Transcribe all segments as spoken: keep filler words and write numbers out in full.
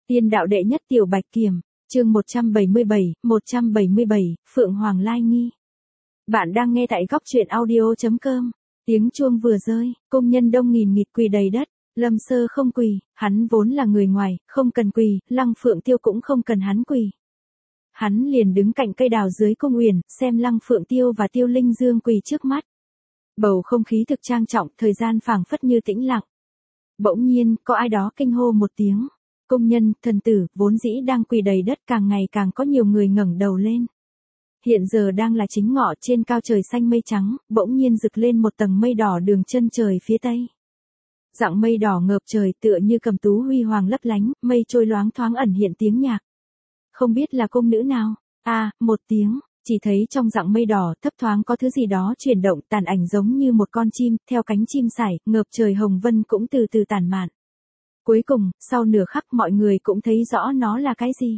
Tiên đạo đệ nhất tiểu bạch kiểm, chương một trăm bảy mươi bảy, một trăm bảy mươi bảy, Phượng Hoàng Lai Nghi. Bạn đang nghe tại góc truyện audio chấm com. Tiếng chuông vừa rơi, công nhân đông nghìn nghịt quỳ đầy đất. Lâm Sơ không quỳ, hắn vốn là người ngoài, không cần quỳ, Lăng Phượng Tiêu cũng không cần hắn quỳ. Hắn liền đứng cạnh cây đào dưới cung uyển, xem Lăng Phượng Tiêu và Tiêu Linh Dương quỳ trước mắt. Bầu không khí thực trang trọng, thời gian phảng phất như tĩnh lặng. Bỗng nhiên, có ai đó kinh hô một tiếng. Công nhân, thần tử, vốn dĩ đang quỳ đầy đất, càng ngày càng có nhiều người ngẩng đầu lên. Hiện giờ đang là chính ngọ, trên cao trời xanh mây trắng, bỗng nhiên rực lên một tầng mây đỏ đường chân trời phía tây. Dạng mây đỏ ngợp trời tựa như cầm tú huy hoàng lấp lánh, mây trôi loáng thoáng ẩn hiện tiếng nhạc. Không biết là cung nữ nào? A, à, một tiếng, chỉ thấy trong dạng mây đỏ thấp thoáng có thứ gì đó chuyển động, tàn ảnh giống như một con chim, theo cánh chim sải, ngợp trời hồng vân cũng từ từ tản mạn. Cuối cùng, sau nửa khắc mọi người cũng thấy rõ nó là cái gì.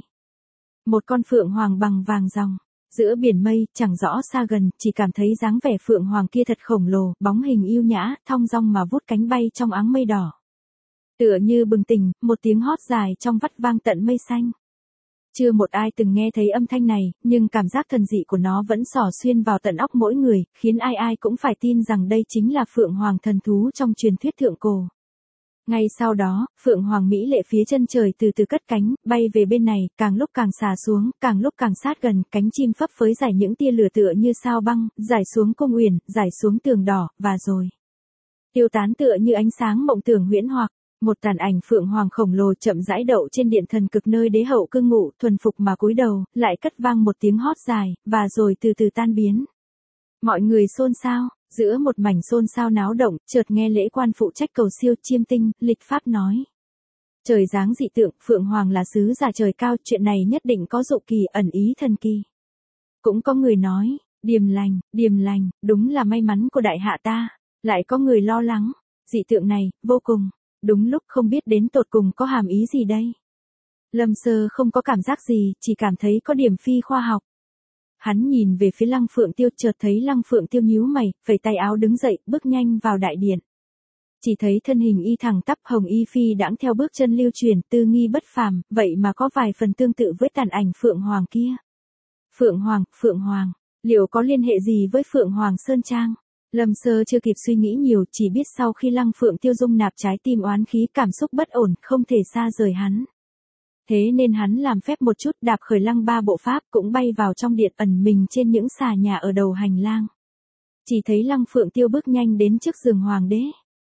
Một con phượng hoàng bằng vàng ròng, giữa biển mây, chẳng rõ xa gần, chỉ cảm thấy dáng vẻ phượng hoàng kia thật khổng lồ, bóng hình yêu nhã, thong dong mà vút cánh bay trong áng mây đỏ. Tựa như bừng tỉnh, một tiếng hót dài trong vắt vang tận mây xanh. Chưa một ai từng nghe thấy âm thanh này, nhưng cảm giác thần dị của nó vẫn xỏ xuyên vào tận óc mỗi người, khiến ai ai cũng phải tin rằng đây chính là phượng hoàng thần thú trong truyền thuyết thượng cổ. Ngay sau đó, Phượng Hoàng Mỹ lệ phía chân trời từ từ cất cánh, bay về bên này, càng lúc càng xà xuống, càng lúc càng sát gần, cánh chim phấp phới giải những tia lửa tựa như sao băng, giải xuống cung uyển, giải xuống tường đỏ, và rồi tiêu tán tựa như ánh sáng mộng tưởng huyễn hoặc. Một tàn ảnh Phượng Hoàng khổng lồ chậm rãi đậu trên điện thần cực nơi đế hậu cư ngụ, thuần phục mà cúi đầu, lại cất vang một tiếng hót dài, và rồi từ từ tan biến. Mọi người xôn xao. Giữa một mảnh xôn xao náo động, chợt nghe lễ quan phụ trách cầu siêu chiêm tinh, lịch pháp nói. Trời dáng dị tượng, Phượng Hoàng là sứ giả trời cao, chuyện này nhất định có dụ kỳ, ẩn ý thần kỳ. Cũng có người nói, điềm lành, điềm lành, đúng là may mắn của đại hạ ta. Lại có người lo lắng, dị tượng này, vô cùng, đúng lúc không biết đến tột cùng có hàm ý gì đây. Lâm Sơ không có cảm giác gì, chỉ cảm thấy có điểm phi khoa học. Hắn nhìn về phía Lăng Phượng Tiêu, chợt thấy Lăng Phượng Tiêu nhíu mày, phẩy tay áo đứng dậy, bước nhanh vào đại điện. Chỉ thấy thân hình y thẳng tắp, hồng y phi đãng theo bước chân lưu truyền, tư nghi bất phàm, vậy mà có vài phần tương tự với tàn ảnh Phượng Hoàng kia. Phượng Hoàng, Phượng Hoàng, liệu có liên hệ gì với Phượng Hoàng Sơn Trang? Lâm Sơ chưa kịp suy nghĩ nhiều, chỉ biết sau khi Lăng Phượng Tiêu dung nạp trái tim oán khí, cảm xúc bất ổn, không thể xa rời hắn. Thế nên hắn làm phép một chút, đạp khởi lăng ba bộ pháp, cũng bay vào trong điện, ẩn mình trên những xà nhà ở đầu hành lang. Chỉ thấy Lăng Phượng Tiêu bước nhanh đến trước giường hoàng đế.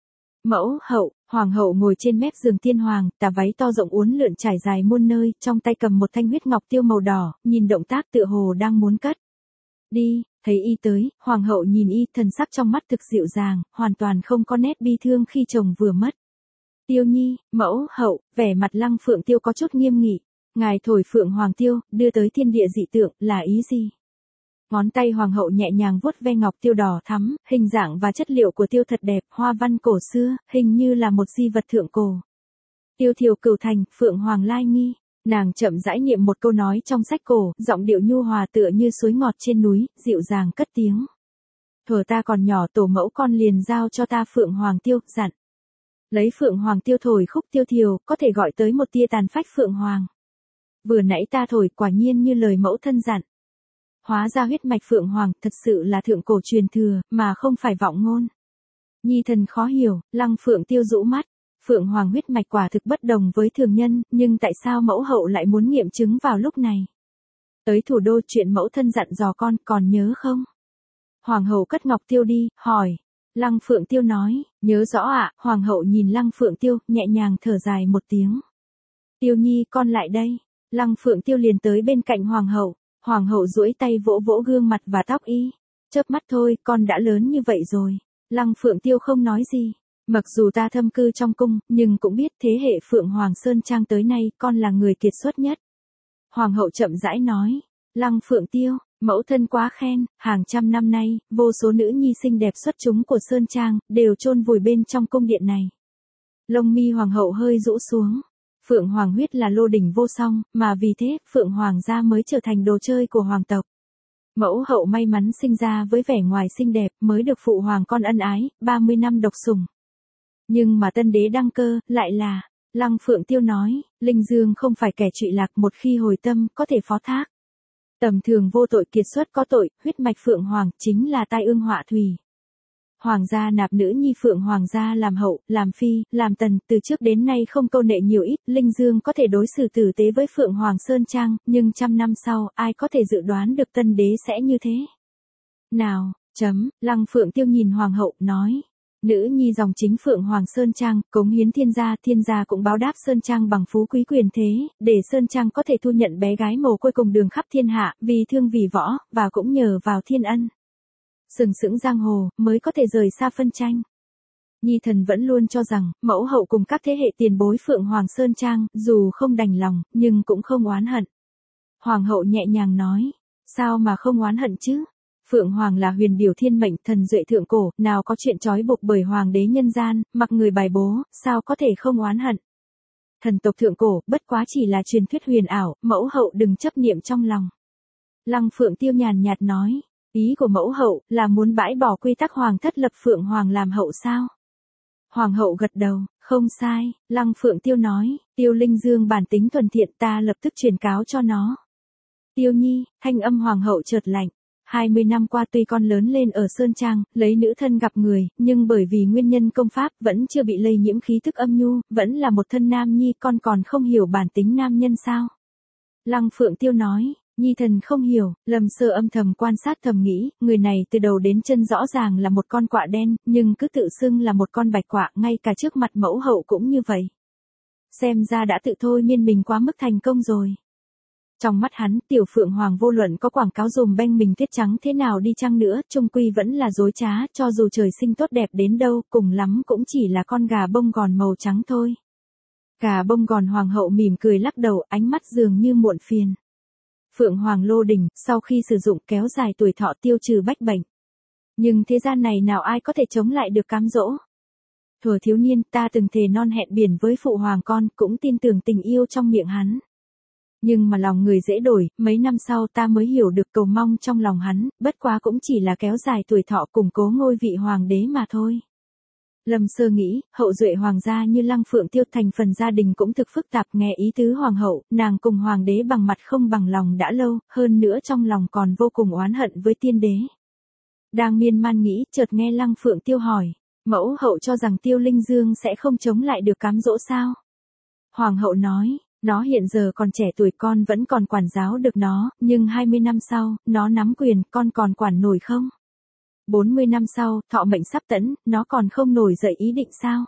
Mẫu hậu, hoàng hậu ngồi trên mép giường tiên hoàng, tà váy to rộng uốn lượn trải dài muôn nơi, trong tay cầm một thanh huyết ngọc tiêu màu đỏ, nhìn động tác tựa hồ đang muốn cất đi. Thấy y tới, hoàng hậu nhìn y, thần sắc trong mắt thực dịu dàng, hoàn toàn không có nét bi thương khi chồng vừa mất. Tiêu Nhi, mẫu hậu, vẻ mặt Lăng Phượng Tiêu có chút nghiêm nghị. Ngài thổi Phượng Hoàng Tiêu, đưa tới thiên địa dị tượng, là ý gì? Ngón tay hoàng hậu nhẹ nhàng vuốt ve ngọc tiêu đỏ thắm, hình dạng và chất liệu của tiêu thật đẹp, hoa văn cổ xưa, hình như là một di vật thượng cổ. Tiêu thiều cửu thành, Phượng Hoàng Lai Nghi. Nàng chậm rãi niệm một câu nói trong sách cổ, giọng điệu nhu hòa tựa như suối ngọt trên núi, dịu dàng cất tiếng. Thuở ta còn nhỏ, tổ mẫu con liền giao cho ta Phượng Hoàng Tiêu, dặn. Lấy Phượng Hoàng Tiêu thổi khúc tiêu thiều, có thể gọi tới một tia tàn phách Phượng Hoàng. Vừa nãy ta thổi quả nhiên như lời mẫu thân dặn. Hóa ra huyết mạch Phượng Hoàng thật sự là thượng cổ truyền thừa, mà không phải vọng ngôn. Nhi thần khó hiểu, Lăng Phượng Tiêu rũ mắt. Phượng Hoàng huyết mạch quả thực bất đồng với thường nhân, nhưng tại sao mẫu hậu lại muốn nghiệm chứng vào lúc này? Tới thủ đô, chuyện mẫu thân dặn dò con, còn nhớ không? Hoàng hậu cất ngọc tiêu đi, hỏi. Lăng Phượng Tiêu nói, nhớ rõ ạ. À? Hoàng hậu nhìn Lăng Phượng Tiêu, nhẹ nhàng thở dài một tiếng. Tiêu Nhi, con lại đây. Lăng Phượng Tiêu liền tới bên cạnh hoàng hậu. Hoàng hậu duỗi tay vỗ vỗ gương mặt và tóc y. Chớp mắt thôi, con đã lớn như vậy rồi. Lăng Phượng Tiêu không nói gì. Mặc dù ta thâm cư trong cung, nhưng cũng biết thế hệ Phượng Hoàng Sơn Trang tới nay, con là người kiệt xuất nhất. Hoàng hậu chậm rãi nói. Lăng Phượng Tiêu, mẫu thân quá khen, hàng trăm năm nay, vô số nữ nhi xinh đẹp xuất chúng của Sơn Trang, đều chôn vùi bên trong cung điện này. Lông mi hoàng hậu hơi rũ xuống. Phượng Hoàng huyết là lô đỉnh vô song, mà vì thế, Phượng Hoàng gia mới trở thành đồ chơi của hoàng tộc. Mẫu hậu may mắn sinh ra với vẻ ngoài xinh đẹp, mới được phụ hoàng con ân ái, ba mươi năm độc sủng. Nhưng mà tân đế đăng cơ, lại là, Lăng Phượng Tiêu nói, Linh Dương không phải kẻ trụy lạc, một khi hồi tâm, có thể phó thác. Tầm thường vô tội kiệt xuất có tội, huyết mạch Phượng Hoàng, chính là tai ương họa thủy. Hoàng gia nạp nữ nhi Phượng Hoàng gia làm hậu, làm phi, làm tần, từ trước đến nay không câu nệ nhiều ít, Linh Dương có thể đối xử tử tế với Phượng Hoàng Sơn Trang, nhưng trăm năm sau, ai có thể dự đoán được tân đế sẽ như thế? Nào, chấm, Lăng Phượng Tiêu nhìn Hoàng hậu, nói. Nữ nhi dòng chính Phượng Hoàng Sơn Trang, cống hiến thiên gia, thiên gia cũng báo đáp Sơn Trang bằng phú quý quyền thế, để Sơn Trang có thể thu nhận bé gái mồ côi cùng đường khắp thiên hạ, vì thương vì võ, và cũng nhờ vào thiên ân. Sừng sững giang hồ, mới có thể rời xa phân tranh. Nhi thần vẫn luôn cho rằng, mẫu hậu cùng các thế hệ tiền bối Phượng Hoàng Sơn Trang, dù không đành lòng, nhưng cũng không oán hận. Hoàng hậu nhẹ nhàng nói, sao mà không oán hận chứ? Phượng Hoàng là huyền điều thiên mệnh, thần duệ thượng cổ, nào có chuyện trói buộc bởi hoàng đế nhân gian, mặc người bài bố, sao có thể không oán hận? Thần tộc thượng cổ, bất quá chỉ là truyền thuyết huyền ảo, mẫu hậu đừng chấp niệm trong lòng. Lăng Phượng Tiêu nhàn nhạt nói, ý của mẫu hậu là muốn bãi bỏ quy tắc hoàng thất lập Phượng Hoàng làm hậu sao? Hoàng hậu gật đầu, không sai, Lăng Phượng Tiêu nói, Tiêu Linh Dương bản tính thuần thiện, ta lập tức truyền cáo cho nó. Tiêu Nhi, thanh âm hoàng hậu chợt lạnh. hai mươi năm qua tuy con lớn lên ở Sơn Trang, lấy nữ thân gặp người, nhưng bởi vì nguyên nhân công pháp vẫn chưa bị lây nhiễm khí tức âm nhu, vẫn là một thân nam nhi, con còn không hiểu bản tính nam nhân sao? Lăng Phượng Tiêu nói, Nhi thần không hiểu, Lâm Sơ âm thầm quan sát thầm nghĩ, người này từ đầu đến chân rõ ràng là một con quạ đen, nhưng cứ tự xưng là một con bạch quạ, ngay cả trước mặt mẫu hậu cũng như vậy. Xem ra đã tự thôi miên mình quá mức thành công rồi. Trong mắt hắn, tiểu Phượng Hoàng vô luận có quảng cáo dùm beng mình tuyết trắng thế nào đi chăng nữa, chung quy vẫn là dối trá, cho dù trời sinh tốt đẹp đến đâu, cùng lắm cũng chỉ là con gà bông gòn màu trắng thôi. Gà bông gòn hoàng hậu mỉm cười lắc đầu, ánh mắt dường như muộn phiền. Phượng Hoàng lô đỉnh, sau khi sử dụng kéo dài tuổi thọ tiêu trừ bách bệnh. Nhưng thế gian này nào ai có thể chống lại được cám dỗ. Thuở thiếu niên, ta từng thề non hẹn biển với phụ hoàng con, cũng tin tưởng tình yêu trong miệng hắn. Nhưng mà lòng người dễ đổi, mấy năm sau ta mới hiểu được cầu mong trong lòng hắn, bất quá cũng chỉ là kéo dài tuổi thọ củng cố ngôi vị hoàng đế mà thôi. Lâm Sơ nghĩ, hậu duệ hoàng gia như Lăng Phượng Tiêu thành phần gia đình cũng thực phức tạp, nghe ý tứ hoàng hậu, nàng cùng hoàng đế bằng mặt không bằng lòng đã lâu, hơn nữa trong lòng còn vô cùng oán hận với tiên đế. Đang miên man nghĩ, chợt nghe Lăng Phượng Tiêu hỏi, mẫu hậu cho rằng Tiêu Linh Dương sẽ không chống lại được cám dỗ sao? Hoàng hậu nói, nó hiện giờ còn trẻ tuổi, con vẫn còn quản giáo được nó, nhưng hai mươi năm sau, nó nắm quyền, con còn quản nổi không? bốn mươi năm sau, thọ mệnh sắp tẫn, nó còn không nổi dậy ý định sao?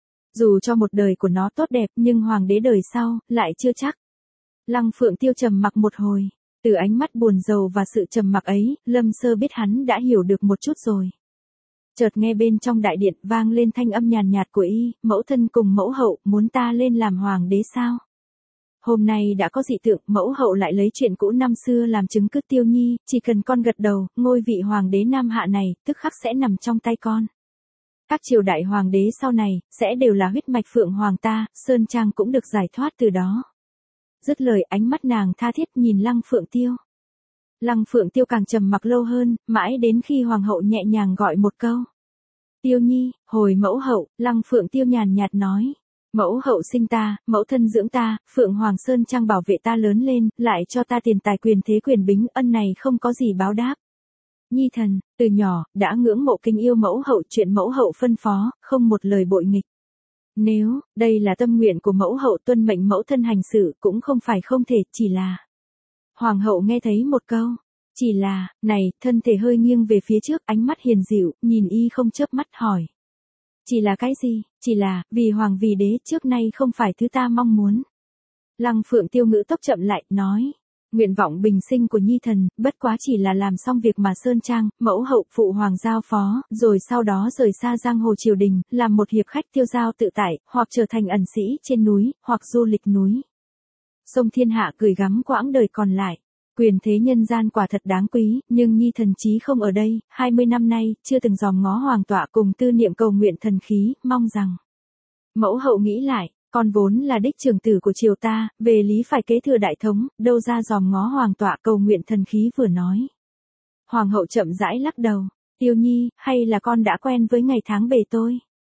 Dù cho một đời của nó tốt đẹp, nhưng hoàng đế đời sau, lại chưa chắc. Lăng Phượng Tiêu trầm mặc một hồi. Từ ánh mắt buồn rầu và sự trầm mặc ấy, Lâm Sơ biết hắn đã hiểu được một chút rồi. Chợt nghe bên trong đại điện vang lên thanh âm nhàn nhạt của y, mẫu thân cùng mẫu hậu, muốn ta lên làm hoàng đế sao? Hôm nay đã có dị tượng, mẫu hậu lại lấy chuyện cũ năm xưa làm chứng cứ. Tiêu Nhi, chỉ cần con gật đầu, ngôi vị hoàng đế Nam Hạ này, tức khắc sẽ nằm trong tay con. Các triều đại hoàng đế sau này, sẽ đều là huyết mạch Phượng Hoàng ta, Sơn Trang cũng được giải thoát từ đó. Dứt lời, ánh mắt nàng tha thiết nhìn Lăng Phượng Tiêu. Lăng Phượng Tiêu càng trầm mặc lâu hơn, mãi đến khi hoàng hậu nhẹ nhàng gọi một câu. Tiêu Nhi, hồi mẫu hậu, Lăng Phượng Tiêu nhàn nhạt nói. Mẫu hậu sinh ta, mẫu thân dưỡng ta, Phượng Hoàng Sơn Trang bảo vệ ta lớn lên, lại cho ta tiền tài quyền thế quyền bính, ân này không có gì báo đáp. Nhi thần, từ nhỏ, đã ngưỡng mộ kính yêu mẫu hậu, chuyện mẫu hậu phân phó, không một lời bội nghịch. Nếu, đây là tâm nguyện của mẫu hậu, tuân mệnh mẫu thân hành xử, cũng không phải không thể, chỉ là. Hoàng hậu nghe thấy một câu, chỉ là, này, thân thể hơi nghiêng về phía trước, ánh mắt hiền dịu, nhìn y không chớp mắt hỏi. Chỉ là cái gì? Chỉ là, vì hoàng vì đế, trước nay không phải thứ ta mong muốn. Lăng Phượng Tiêu ngữ tốc chậm lại, nói. Nguyện vọng bình sinh của Nhi thần, bất quá chỉ là làm xong việc mà Sơn Trang, mẫu hậu, phụ hoàng giao phó, rồi sau đó rời xa giang hồ triều đình, làm một hiệp khách tiêu dao tự tại, hoặc trở thành ẩn sĩ trên núi, hoặc du lịch núi. Sông thiên hạ gửi gắm quãng đời còn lại. Quyền thế nhân gian quả thật đáng quý, nhưng Nhi thần chí không ở đây, hai mươi năm nay, chưa từng dòm ngó hoàng tọa cùng tư niệm cầu nguyện thần khí, mong rằng. Mẫu hậu nghĩ lại, con vốn là đích trưởng tử của triều ta, về lý phải kế thừa đại thống, đâu ra dòm ngó hoàng tọa cầu nguyện thần khí vừa nói. Hoàng hậu chậm rãi lắc đầu, Tiêu Nhi, hay là con đã quen với ngày tháng bề tôi?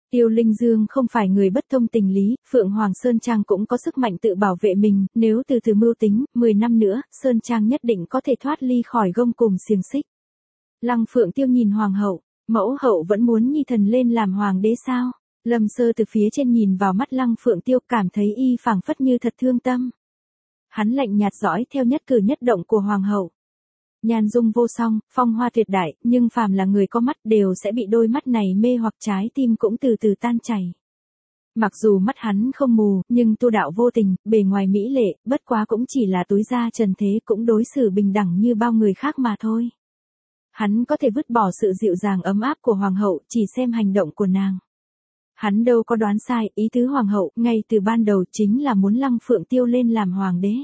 Tiêu Linh Dương không phải người bất thông tình lý, Phượng Hoàng Sơn Trang cũng có sức mạnh tự bảo vệ mình, nếu từ từ mưu tính, mười năm nữa, Sơn Trang nhất định có thể thoát ly khỏi gông cùm xiềng xích. Lăng Phượng Tiêu nhìn Hoàng hậu, mẫu hậu vẫn muốn nhi thần lên làm hoàng đế sao? Lâm Sơ từ phía trên nhìn vào mắt Lăng Phượng Tiêu cảm thấy y phảng phất như thật thương tâm. Hắn lạnh nhạt dõi theo nhất cử nhất động của Hoàng hậu. Nhan dung vô song, phong hoa tuyệt đại, nhưng phàm là người có mắt đều sẽ bị đôi mắt này mê hoặc trái tim cũng từ từ tan chảy. Mặc dù mắt hắn không mù, nhưng tu đạo vô tình, bề ngoài mỹ lệ, bất quá cũng chỉ là túi da trần thế cũng đối xử bình đẳng như bao người khác mà thôi. Hắn có thể vứt bỏ sự dịu dàng ấm áp của Hoàng hậu, chỉ xem hành động của nàng. Hắn đâu có đoán sai, ý tứ Hoàng hậu, ngay từ ban đầu chính là muốn Lăng Phượng Tiêu lên làm hoàng đế.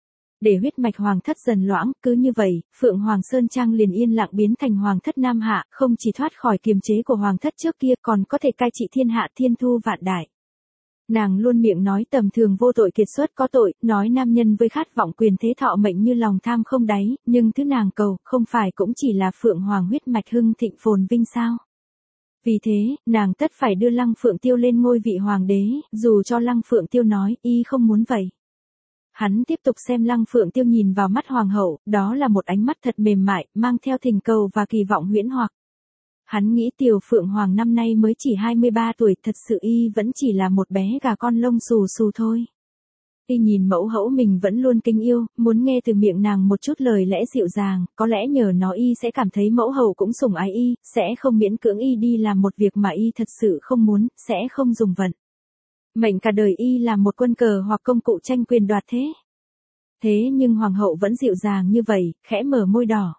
Để huyết mạch hoàng thất dần loãng, cứ như vậy, Phượng Hoàng Sơn Trang liền yên lặng biến thành hoàng thất Nam Hạ, không chỉ thoát khỏi kiềm chế của hoàng thất trước kia còn có thể cai trị thiên hạ thiên thu vạn đại. Nàng luôn miệng nói tầm thường vô tội kiệt xuất có tội, nói nam nhân với khát vọng quyền thế thọ mệnh như lòng tham không đáy, nhưng thứ nàng cầu, không phải cũng chỉ là Phượng Hoàng huyết mạch hưng thịnh phồn vinh sao? Vì thế, nàng tất phải đưa Lăng Phượng Tiêu lên ngôi vị hoàng đế, dù cho Lăng Phượng Tiêu nói, y không muốn vậy. Hắn tiếp tục xem Lăng Phượng Tiêu nhìn vào mắt Hoàng hậu, đó là một ánh mắt thật mềm mại, mang theo thỉnh cầu và kỳ vọng huyễn hoặc. Hắn nghĩ Tiểu Phượng Hoàng năm nay mới chỉ hai mươi ba tuổi, thật sự y vẫn chỉ là một bé gà con lông xù xù thôi. Y nhìn mẫu hẫu mình vẫn luôn kính yêu, muốn nghe từ miệng nàng một chút lời lẽ dịu dàng, có lẽ nhờ nó y sẽ cảm thấy mẫu hậu cũng sủng ái y, sẽ không miễn cưỡng y đi làm một việc mà y thật sự không muốn, sẽ không dùng vận mệnh cả đời y làm một quân cờ hoặc công cụ tranh quyền đoạt thế. Thế nhưng Hoàng hậu vẫn dịu dàng như vậy, khẽ mở môi đỏ.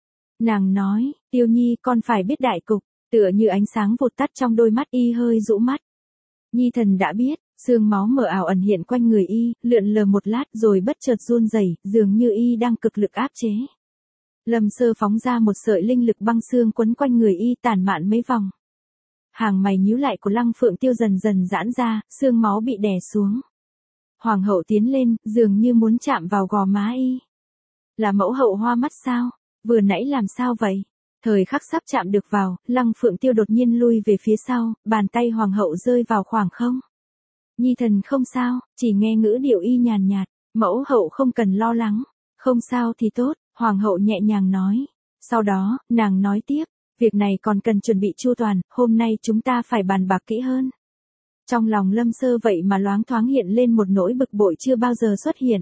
Nàng nói, Tiêu Nhi con phải biết đại cục, tựa như ánh sáng vụt tắt trong đôi mắt y hơi rũ mắt. Nhi thần đã biết, sương máu mờ ảo ẩn hiện quanh người y, lượn lờ một lát rồi bất chợt run rẩy, dường như y đang cực lực áp chế. Lâm Sơ phóng ra một sợi linh lực băng xương quấn quanh người y tản mạn mấy vòng. Hàng mày nhíu lại của Lăng Phượng Tiêu dần dần giãn ra, xương máu bị đè xuống. Hoàng hậu tiến lên, dường như muốn chạm vào gò má y. Là mẫu hậu hoa mắt sao? Vừa nãy làm sao vậy? Thời khắc sắp chạm được vào, Lăng Phượng Tiêu đột nhiên lui về phía sau, bàn tay Hoàng hậu rơi vào khoảng không. Nhi thần không sao, chỉ nghe ngữ điệu y nhàn nhạt, mẫu hậu không cần lo lắng. Không sao thì tốt, Hoàng hậu nhẹ nhàng nói. Sau đó, nàng nói tiếp, việc này còn cần chuẩn bị chu toàn, hôm nay chúng ta phải bàn bạc kỹ hơn. Trong lòng Lâm Sơ vậy mà loáng thoáng hiện lên một nỗi bực bội chưa bao giờ xuất hiện.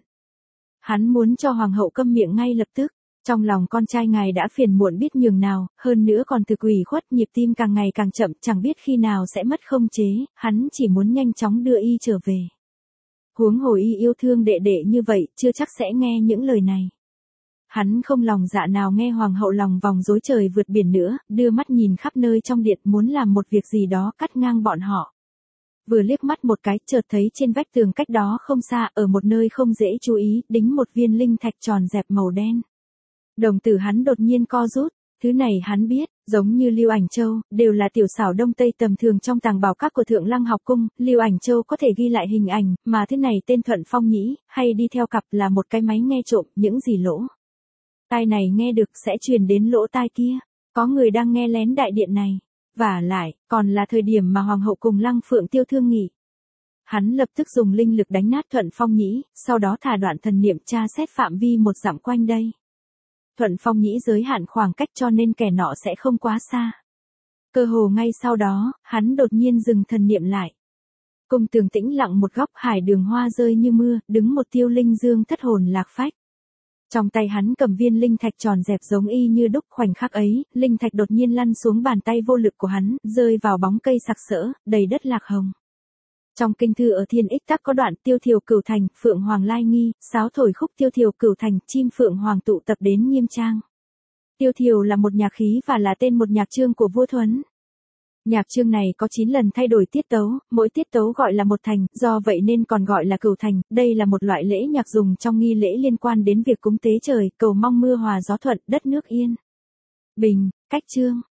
Hắn muốn cho Hoàng hậu câm miệng ngay lập tức. Trong lòng con trai ngài đã phiền muộn biết nhường nào, hơn nữa còn thực ủy khuất, nhịp tim càng ngày càng chậm, chẳng biết khi nào sẽ mất không chế, hắn chỉ muốn nhanh chóng đưa y trở về. Huống hồ y yêu thương đệ đệ như vậy, chưa chắc sẽ nghe những lời này. Hắn không lòng dạ nào nghe Hoàng hậu lòng vòng dối trời vượt biển nữa, đưa mắt nhìn khắp nơi trong điện muốn làm một việc gì đó cắt ngang bọn họ. Vừa liếc mắt một cái, chợt thấy trên vách tường cách đó không xa, ở một nơi không dễ chú ý, đính một viên linh thạch tròn dẹp màu đen. Đồng tử hắn đột nhiên co rút, thứ này hắn biết, giống như Lưu Ảnh Châu, đều là tiểu xảo đông tây tầm thường trong tàng bảo các của Thượng Lăng học cung, Lưu Ảnh Châu có thể ghi lại hình ảnh, mà thứ này tên Thuận Phong Nhĩ, hay đi theo cặp là một cái máy nghe trộm, những gì lỗ tai này nghe được sẽ truyền đến lỗ tai kia, có người đang nghe lén đại điện này, vả lại, còn là thời điểm mà Hoàng hậu cùng Lăng Phượng Tiêu thương nghị. Hắn lập tức dùng linh lực đánh nát Thuận Phong Nhĩ, sau đó thả đoạn thần niệm tra xét phạm vi một dặm quanh đây. Thuận Phong Nhĩ giới hạn khoảng cách cho nên kẻ nọ sẽ không quá xa. Cơ hồ ngay sau đó, hắn đột nhiên dừng thần niệm lại. Cung tường tĩnh lặng một góc, hải đường hoa rơi như mưa, đứng một Tiêu Linh Dương thất hồn lạc phách. Trong tay hắn cầm viên linh thạch tròn dẹp giống y như đúc, khoảnh khắc ấy, linh thạch đột nhiên lăn xuống bàn tay vô lực của hắn, rơi vào bóng cây sặc sỡ, đầy đất lạc hồng. Trong kinh thư ở Thiên Ích Tắc có đoạn Tiêu Thiều Cửu Thành, Phượng Hoàng Lai Nghi, sáo thổi khúc Tiêu Thiều Cửu Thành, chim Phượng Hoàng tụ tập đến Nghiêm Trang. Tiêu Thiều là một nhạc khí và là tên một nhạc chương của vua Thuấn. Nhạc chương này có chín lần thay đổi tiết tấu, mỗi tiết tấu gọi là một thành, do vậy nên còn gọi là cửu thành. Đây là một loại lễ nhạc dùng trong nghi lễ liên quan đến việc cúng tế trời, cầu mong mưa hòa gió thuận, đất nước yên bình. Cách chương,